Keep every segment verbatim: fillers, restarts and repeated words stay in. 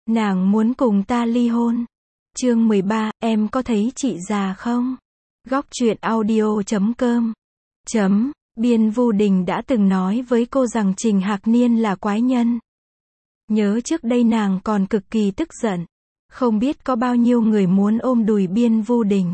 Nàng muốn cùng ta ly hôn. Chương mười ba, em có thấy chị già không? Góc truyện audio chấm com. Chấm, Biên Vu Đình đã từng nói với cô rằng Trình Hạc Niên là quái nhân. Nhớ trước đây nàng còn cực kỳ tức giận. Không biết có bao nhiêu người muốn ôm đùi Biên Vu Đình.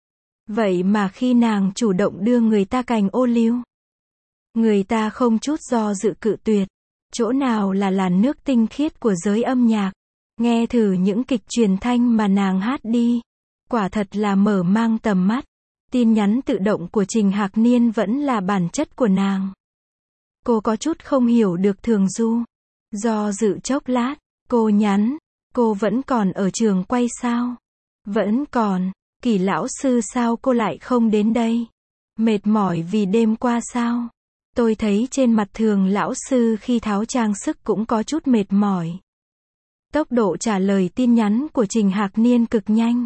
Vậy mà khi nàng chủ động đưa người ta cành ô liu, người ta không chút do dự cự tuyệt. Chỗ nào là làn nước tinh khiết của giới âm nhạc. Nghe thử những kịch truyền thanh mà nàng hát đi. Quả thật là mở mang tầm mắt. Tin nhắn tự động của Trình Hạc Niên vẫn là bản chất của nàng. Cô có chút không hiểu được Thường Du. Do dự chốc lát, cô nhắn, cô vẫn còn ở trường quay sao? Vẫn còn. Kỳ lão sư sao cô lại không đến đây? Mệt mỏi vì đêm qua sao? Tôi thấy trên mặt Thường lão sư khi tháo trang sức cũng có chút mệt mỏi. Tốc độ trả lời tin nhắn của Trình Hạc Niên cực nhanh.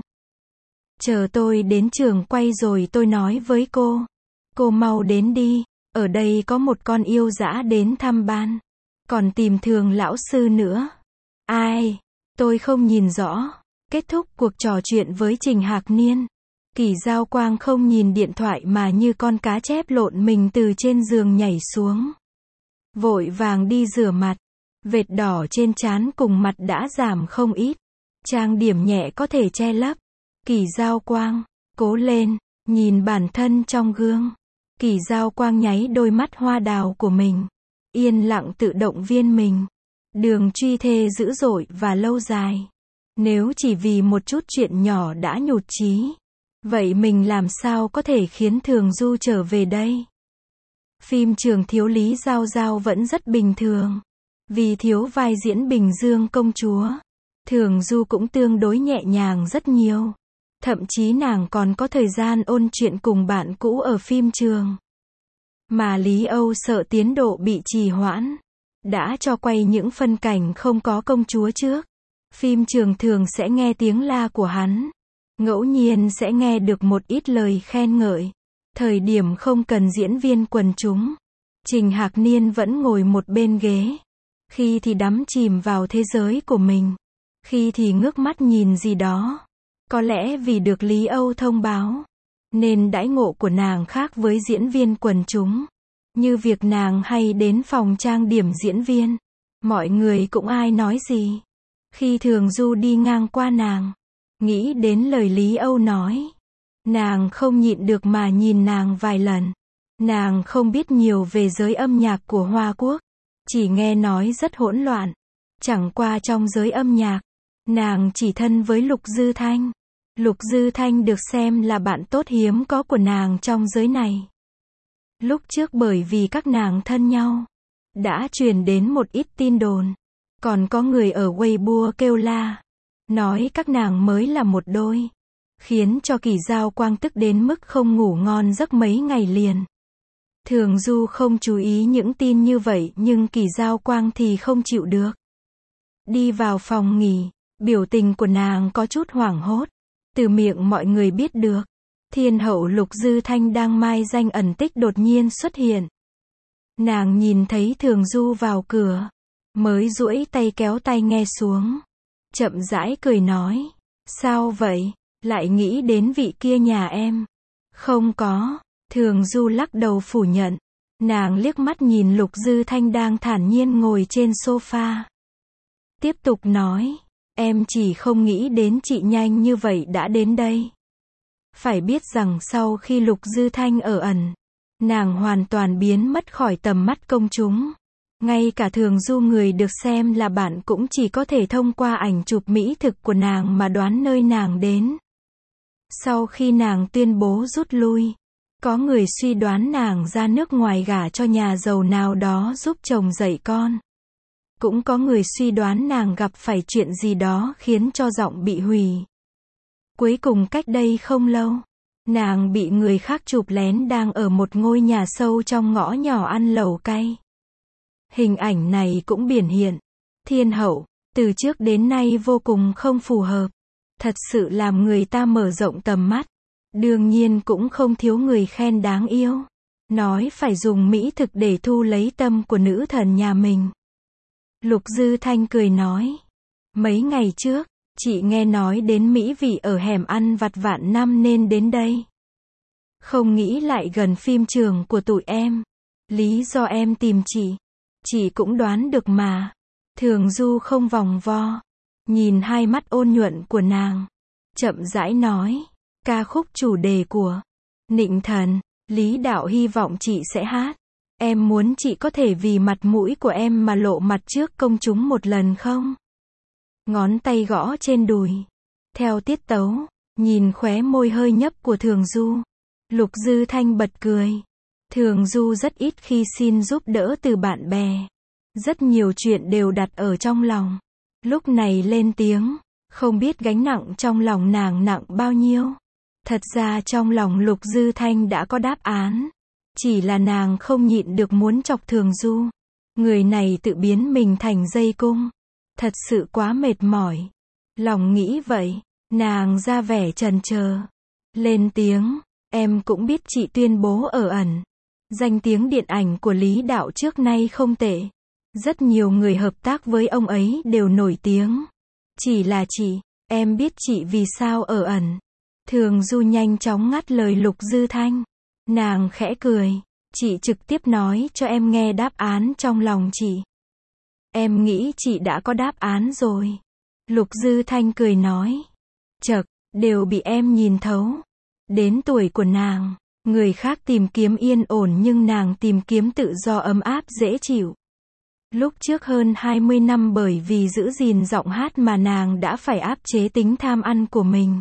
Chờ tôi đến trường quay rồi tôi nói với cô. Cô mau đến đi, ở đây có một con yêu dã đến thăm ban. Còn tìm Thường lão sư nữa. Ai? Tôi không nhìn rõ. Kết thúc cuộc trò chuyện với Trình Hạc Niên. Kỳ Giao Quang không nhìn điện thoại mà như con cá chép lộn mình từ trên giường nhảy xuống. Vội vàng đi rửa mặt. Vệt đỏ trên trán cùng mặt đã giảm không ít. Trang điểm nhẹ có thể che lấp. Kỳ Giao Quang, cố lên, nhìn bản thân trong gương. Kỳ Giao Quang nháy đôi mắt hoa đào của mình. Yên lặng tự động viên mình. Đường truy thê dữ dội và lâu dài. Nếu chỉ vì một chút chuyện nhỏ đã nhụt chí, vậy mình làm sao có thể khiến Thường Du trở về đây? Phim trường thiếu Lý Giao Giao vẫn rất bình thường. Vì thiếu vai diễn Bình Dương công chúa, Thường Du cũng tương đối nhẹ nhàng rất nhiều. Thậm chí nàng còn có thời gian ôn chuyện cùng bạn cũ ở phim trường. Mà Lý Âu sợ tiến độ bị trì hoãn, đã cho quay những phân cảnh không có công chúa trước. Phim trường thường sẽ nghe tiếng la của hắn. Ngẫu nhiên sẽ nghe được một ít lời khen ngợi. Thời điểm không cần diễn viên quần chúng, Trình Hạc Niên vẫn ngồi một bên ghế. Khi thì đắm chìm vào thế giới của mình. Khi thì ngước mắt nhìn gì đó. Có lẽ vì được Lý Âu thông báo, nên đãi ngộ của nàng khác với diễn viên quần chúng. Như việc nàng hay đến phòng trang điểm diễn viên. Mọi người cũng ai nói gì. Khi Thường Du đi ngang qua nàng, nghĩ đến lời Lý Âu nói, nàng không nhịn được mà nhìn nàng vài lần. Nàng không biết nhiều về giới âm nhạc của Hoa Quốc. Chỉ nghe nói rất hỗn loạn. Chẳng qua trong giới âm nhạc, nàng chỉ thân với Lục Dư Thanh. Lục Dư Thanh được xem là bạn tốt hiếm có của nàng trong giới này. Lúc trước bởi vì các nàng thân nhau, đã truyền đến một ít tin đồn. Còn có người ở Weibo kêu la, nói các nàng mới là một đôi. Khiến cho Kỳ Giao Quang tức đến mức không ngủ ngon giấc mấy ngày liền. Thường Du không chú ý những tin như vậy nhưng Kỳ Giao Quang thì không chịu được. Đi vào phòng nghỉ, biểu tình của nàng có chút hoảng hốt. Từ miệng mọi người biết được, thiên hậu Lục Dư Thanh đang mai danh ẩn tích đột nhiên xuất hiện. Nàng nhìn thấy Thường Du vào cửa, mới duỗi tay kéo tay nghe xuống. Chậm rãi cười nói, sao vậy, lại nghĩ đến vị kia nhà em? Không có. Thường Du lắc đầu phủ nhận. Nàng liếc mắt nhìn Lục Dư Thanh đang thản nhiên ngồi trên sofa. Tiếp tục nói, em chỉ không nghĩ đến chị nhanh như vậy đã đến đây. Phải biết rằng sau khi Lục Dư Thanh ở ẩn, nàng hoàn toàn biến mất khỏi tầm mắt công chúng. Ngay cả Thường Du người được xem là bạn cũng chỉ có thể thông qua ảnh chụp mỹ thực của nàng mà đoán nơi nàng đến. Sau khi nàng tuyên bố rút lui, có người suy đoán nàng ra nước ngoài gả cho nhà giàu nào đó giúp chồng dạy con. Cũng có người suy đoán nàng gặp phải chuyện gì đó khiến cho giọng bị hủy. Cuối cùng cách đây không lâu, nàng bị người khác chụp lén đang ở một ngôi nhà sâu trong ngõ nhỏ ăn lẩu cay. Hình ảnh này cũng biểu hiện, thiên hậu, từ trước đến nay vô cùng không phù hợp. Thật sự làm người ta mở rộng tầm mắt. Đương nhiên cũng không thiếu người khen đáng yêu. Nói phải dùng mỹ thực để thu lấy tâm của nữ thần nhà mình. Lục Dư Thanh cười nói. Mấy ngày trước, chị nghe nói đến mỹ vị ở hẻm ăn vặt Vạn Năm nên đến đây. Không nghĩ lại gần phim trường của tụi em. Lý do em tìm chị, chị cũng đoán được mà. Thường Du không vòng vo, nhìn hai mắt ôn nhuận của nàng, chậm rãi nói, ca khúc chủ đề của Nịnh Thần, Lý Đạo hy vọng chị sẽ hát. Em muốn chị có thể vì mặt mũi của em mà lộ mặt trước công chúng một lần không? Ngón tay gõ trên đùi, theo tiết tấu, nhìn khóe môi hơi nhấp của Thường Du. Lục Dư Thanh bật cười. Thường Du rất ít khi xin giúp đỡ từ bạn bè. Rất nhiều chuyện đều đặt ở trong lòng. Lúc này lên tiếng, không biết gánh nặng trong lòng nàng nặng bao nhiêu. Thật ra trong lòng Lục Dư Thanh đã có đáp án. Chỉ là nàng không nhịn được muốn chọc Thường Du. Người này tự biến mình thành dây cung. Thật sự quá mệt mỏi. Lòng nghĩ vậy, nàng ra vẻ chần chờ. Lên tiếng, em cũng biết chị tuyên bố ở ẩn. Danh tiếng điện ảnh của Lý Đạo trước nay không tệ. Rất nhiều người hợp tác với ông ấy đều nổi tiếng. Chỉ là chị, em biết chị vì sao ở ẩn. Thường Du nhanh chóng ngắt lời Lục Dư Thanh. Nàng khẽ cười, chị trực tiếp nói cho em nghe đáp án trong lòng chị. Em nghĩ chị đã có đáp án rồi. Lục Dư Thanh cười nói. Chậc, đều bị em nhìn thấu. Đến tuổi của nàng, người khác tìm kiếm yên ổn nhưng nàng tìm kiếm tự do ấm áp dễ chịu. Lúc trước hơn hai mươi năm bởi vì giữ gìn giọng hát mà nàng đã phải áp chế tính tham ăn của mình.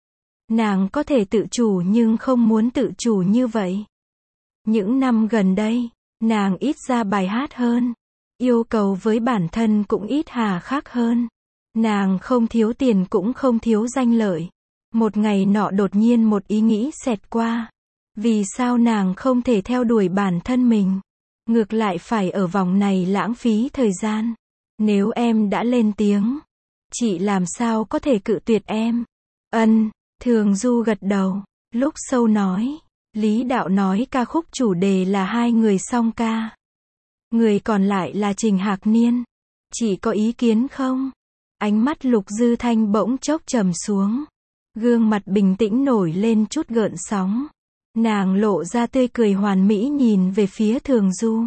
Nàng có thể tự chủ nhưng không muốn tự chủ như vậy. Những năm gần đây, nàng ít ra bài hát hơn. Yêu cầu với bản thân cũng ít hà khắc hơn. Nàng không thiếu tiền cũng không thiếu danh lợi. Một ngày nọ đột nhiên một ý nghĩ xẹt qua. Vì sao nàng không thể theo đuổi bản thân mình? Ngược lại phải ở vòng này lãng phí thời gian. Nếu em đã lên tiếng, chị làm sao có thể cự tuyệt em? Ân, Thường Du gật đầu, lúc sâu nói. Lý Đạo nói ca khúc chủ đề là hai người song ca. Người còn lại là Trình Hạc Niên. Chị có ý kiến không? Ánh mắt Lục Dư Thanh bỗng chốc trầm xuống. Gương mặt bình tĩnh nổi lên chút gợn sóng. Nàng lộ ra tươi cười hoàn mỹ nhìn về phía Thường Du.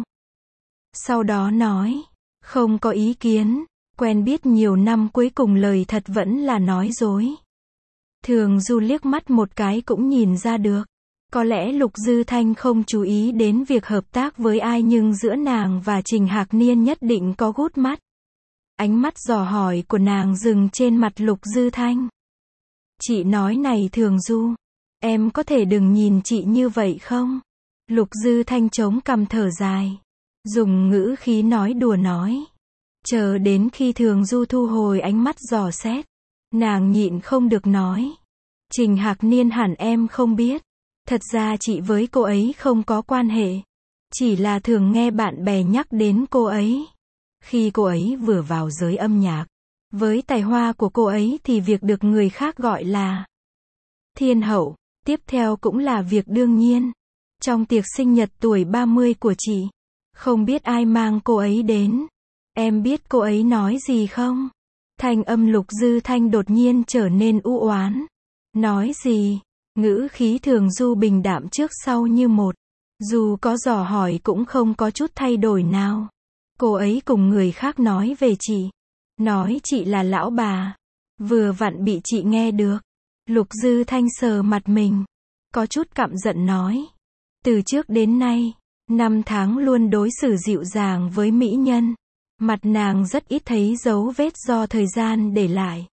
Sau đó nói, không có ý kiến, quen biết nhiều năm cuối cùng lời thật vẫn là nói dối. Thường Du liếc mắt một cái cũng nhìn ra được. Có lẽ Lục Dư Thanh không chú ý đến việc hợp tác với ai nhưng giữa nàng và Trình Hạc Niên nhất định có gút mắt. Ánh mắt dò hỏi của nàng dừng trên mặt Lục Dư Thanh. Chị nói này Thường Du, em có thể đừng nhìn chị như vậy không? Lục Dư Thanh chống cằm thở dài, dùng ngữ khí nói đùa nói. Chờ đến khi Thường Du thu hồi ánh mắt dò xét, nàng nhịn không được nói. Trình Hạc Niên hẳn em không biết. Thật ra chị với cô ấy không có quan hệ. Chỉ là thường nghe bạn bè nhắc đến cô ấy. Khi cô ấy vừa vào giới âm nhạc, với tài hoa của cô ấy thì việc được người khác gọi là thiên hậu, tiếp theo cũng là việc đương nhiên. Trong tiệc sinh nhật tuổi ba mươi của chị, không biết ai mang cô ấy đến. Em biết cô ấy nói gì không? Thanh âm Lục Dư Thanh đột nhiên trở nên u oán. Nói gì? Ngữ khí Thường Du bình đạm trước sau như một. Dù có dò hỏi cũng không có chút thay đổi nào. Cô ấy cùng người khác nói về chị. Nói chị là lão bà. Vừa vặn bị chị nghe được. Lục Dư Thanh sờ mặt mình. Có chút căm giận nói. Từ trước đến nay, năm tháng luôn đối xử dịu dàng với mỹ nhân. Mặt nàng rất ít thấy dấu vết do thời gian để lại.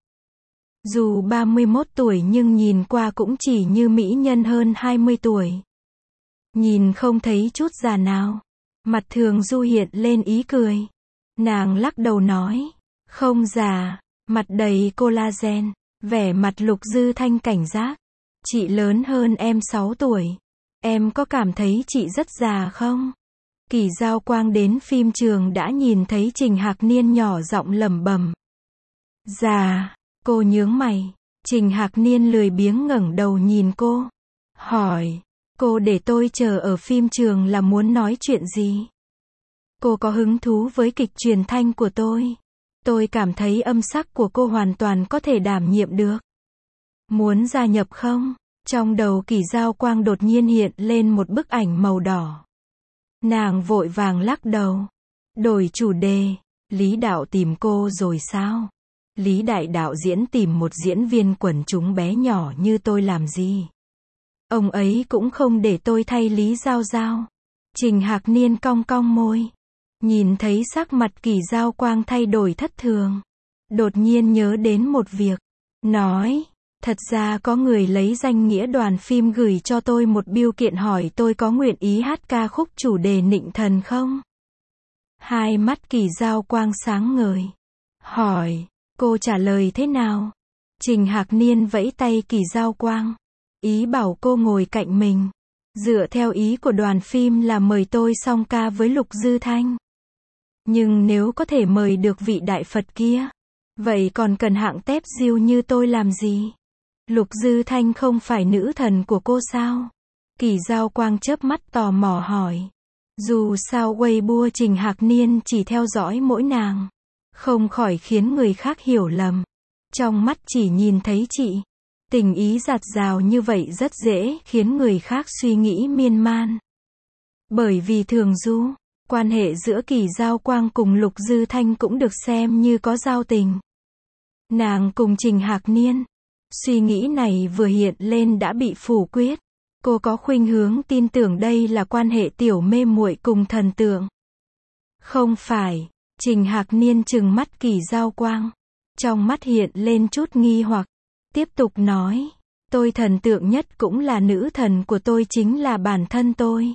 Dù ba mươi mốt tuổi nhưng nhìn qua cũng chỉ như mỹ nhân hơn hai mươi tuổi. Nhìn không thấy chút già nào. Mặt Thường Du hiện lên ý cười. Nàng lắc đầu nói. Không già, mặt đầy collagen. Vẻ mặt Lục Dư Thanh cảnh giác. Chị lớn hơn em sáu tuổi. Em có cảm thấy chị rất già không? Kỳ Giao Quang đến phim trường đã nhìn thấy Trình Hạc Niên nhỏ giọng lẩm bẩm. Già. Cô nhướng mày. Trình Hạc Niên lười biếng ngẩng đầu nhìn cô. Hỏi. Cô để tôi chờ ở phim trường là muốn nói chuyện gì? Cô có hứng thú với kịch truyền thanh của tôi? Tôi cảm thấy âm sắc của cô hoàn toàn có thể đảm nhiệm được. Muốn gia nhập không? Trong đầu Kỳ Giao Quang đột nhiên hiện lên một bức ảnh màu đỏ. Nàng vội vàng lắc đầu. Đổi chủ đề. Lý đạo tìm cô rồi sao? Lý đại đạo diễn tìm một diễn viên quần chúng bé nhỏ như tôi làm gì? Ông ấy cũng không để tôi thay Lý Giao Giao. Trình Hạc Niên cong cong môi. Nhìn thấy sắc mặt Kỳ Giao Quang thay đổi thất thường. Đột nhiên nhớ đến một việc. Nói, thật ra có người lấy danh nghĩa đoàn phim gửi cho tôi một bưu kiện hỏi tôi có nguyện ý hát ca khúc chủ đề Nịnh Thần không? Hai mắt Kỳ Giao Quang sáng ngời. Hỏi, cô trả lời thế nào? Trình Hạc Niên vẫy tay Kỳ Giao Quang. Ý bảo cô ngồi cạnh mình. Dựa theo ý của đoàn phim là mời tôi song ca với Lục Dư Thanh. Nhưng nếu có thể mời được vị đại Phật kia, vậy còn cần hạng tép diêu như tôi làm gì? Lục Dư Thanh không phải nữ thần của cô sao? Kỳ Giao Quang chớp mắt tò mò hỏi. Dù sao Weibo Trình Hạc Niên chỉ theo dõi mỗi nàng, không khỏi khiến người khác hiểu lầm. Trong mắt chỉ nhìn thấy chị. Tình ý dạt dào như vậy rất dễ khiến người khác suy nghĩ miên man. Bởi vì thường du, quan hệ giữa Kỳ Giao Quang cùng Lục Dư Thanh cũng được xem như có giao tình. Nàng cùng Trình Hạc Niên. Suy nghĩ này vừa hiện lên đã bị phủ quyết. Cô có khuynh hướng tin tưởng đây là quan hệ tiểu mê muội cùng thần tượng. Không phải. Trình Hạc Niên trừng mắt Kỳ Giao Quang. Trong mắt hiện lên chút nghi hoặc. Tiếp tục nói. Tôi thần tượng nhất cũng là nữ thần của tôi chính là bản thân tôi.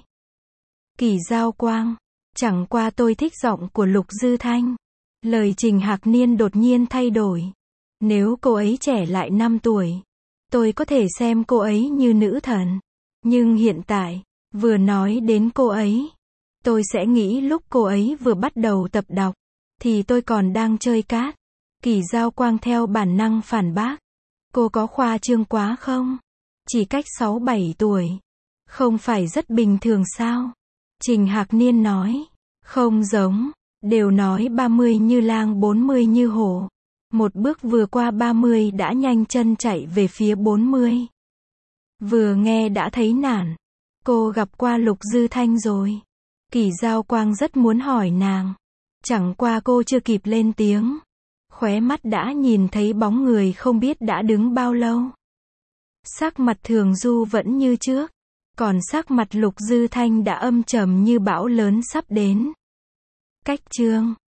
Kỳ Giao Quang. Chẳng qua tôi thích giọng của Lục Dư Thanh. Lời Trình Hạc Niên đột nhiên thay đổi. Nếu cô ấy trẻ lại năm tuổi, tôi có thể xem cô ấy như nữ thần. Nhưng hiện tại, vừa nói đến cô ấy, tôi sẽ nghĩ lúc cô ấy vừa bắt đầu tập đọc, thì tôi còn đang chơi cát. Kỳ Giao Quang theo bản năng phản bác. Cô có khoa trương quá không? Chỉ cách sáu bảy tuổi. Không phải rất bình thường sao? Trình Hạc Niên nói. Không giống. Đều nói ba mươi như lang bốn mươi như hổ. Một bước vừa qua ba mươi đã nhanh chân chạy về phía bốn mươi. Vừa nghe đã thấy nản. Cô gặp qua Lục Dư Thanh rồi. Kỳ Giao Quang rất muốn hỏi nàng. Chẳng qua cô chưa kịp lên tiếng. Khóe mắt đã nhìn thấy bóng người không biết đã đứng bao lâu. Sắc mặt Thường Du vẫn như trước. Còn sắc mặt Lục Dư Thanh đã âm trầm như bão lớn sắp đến. Cách chương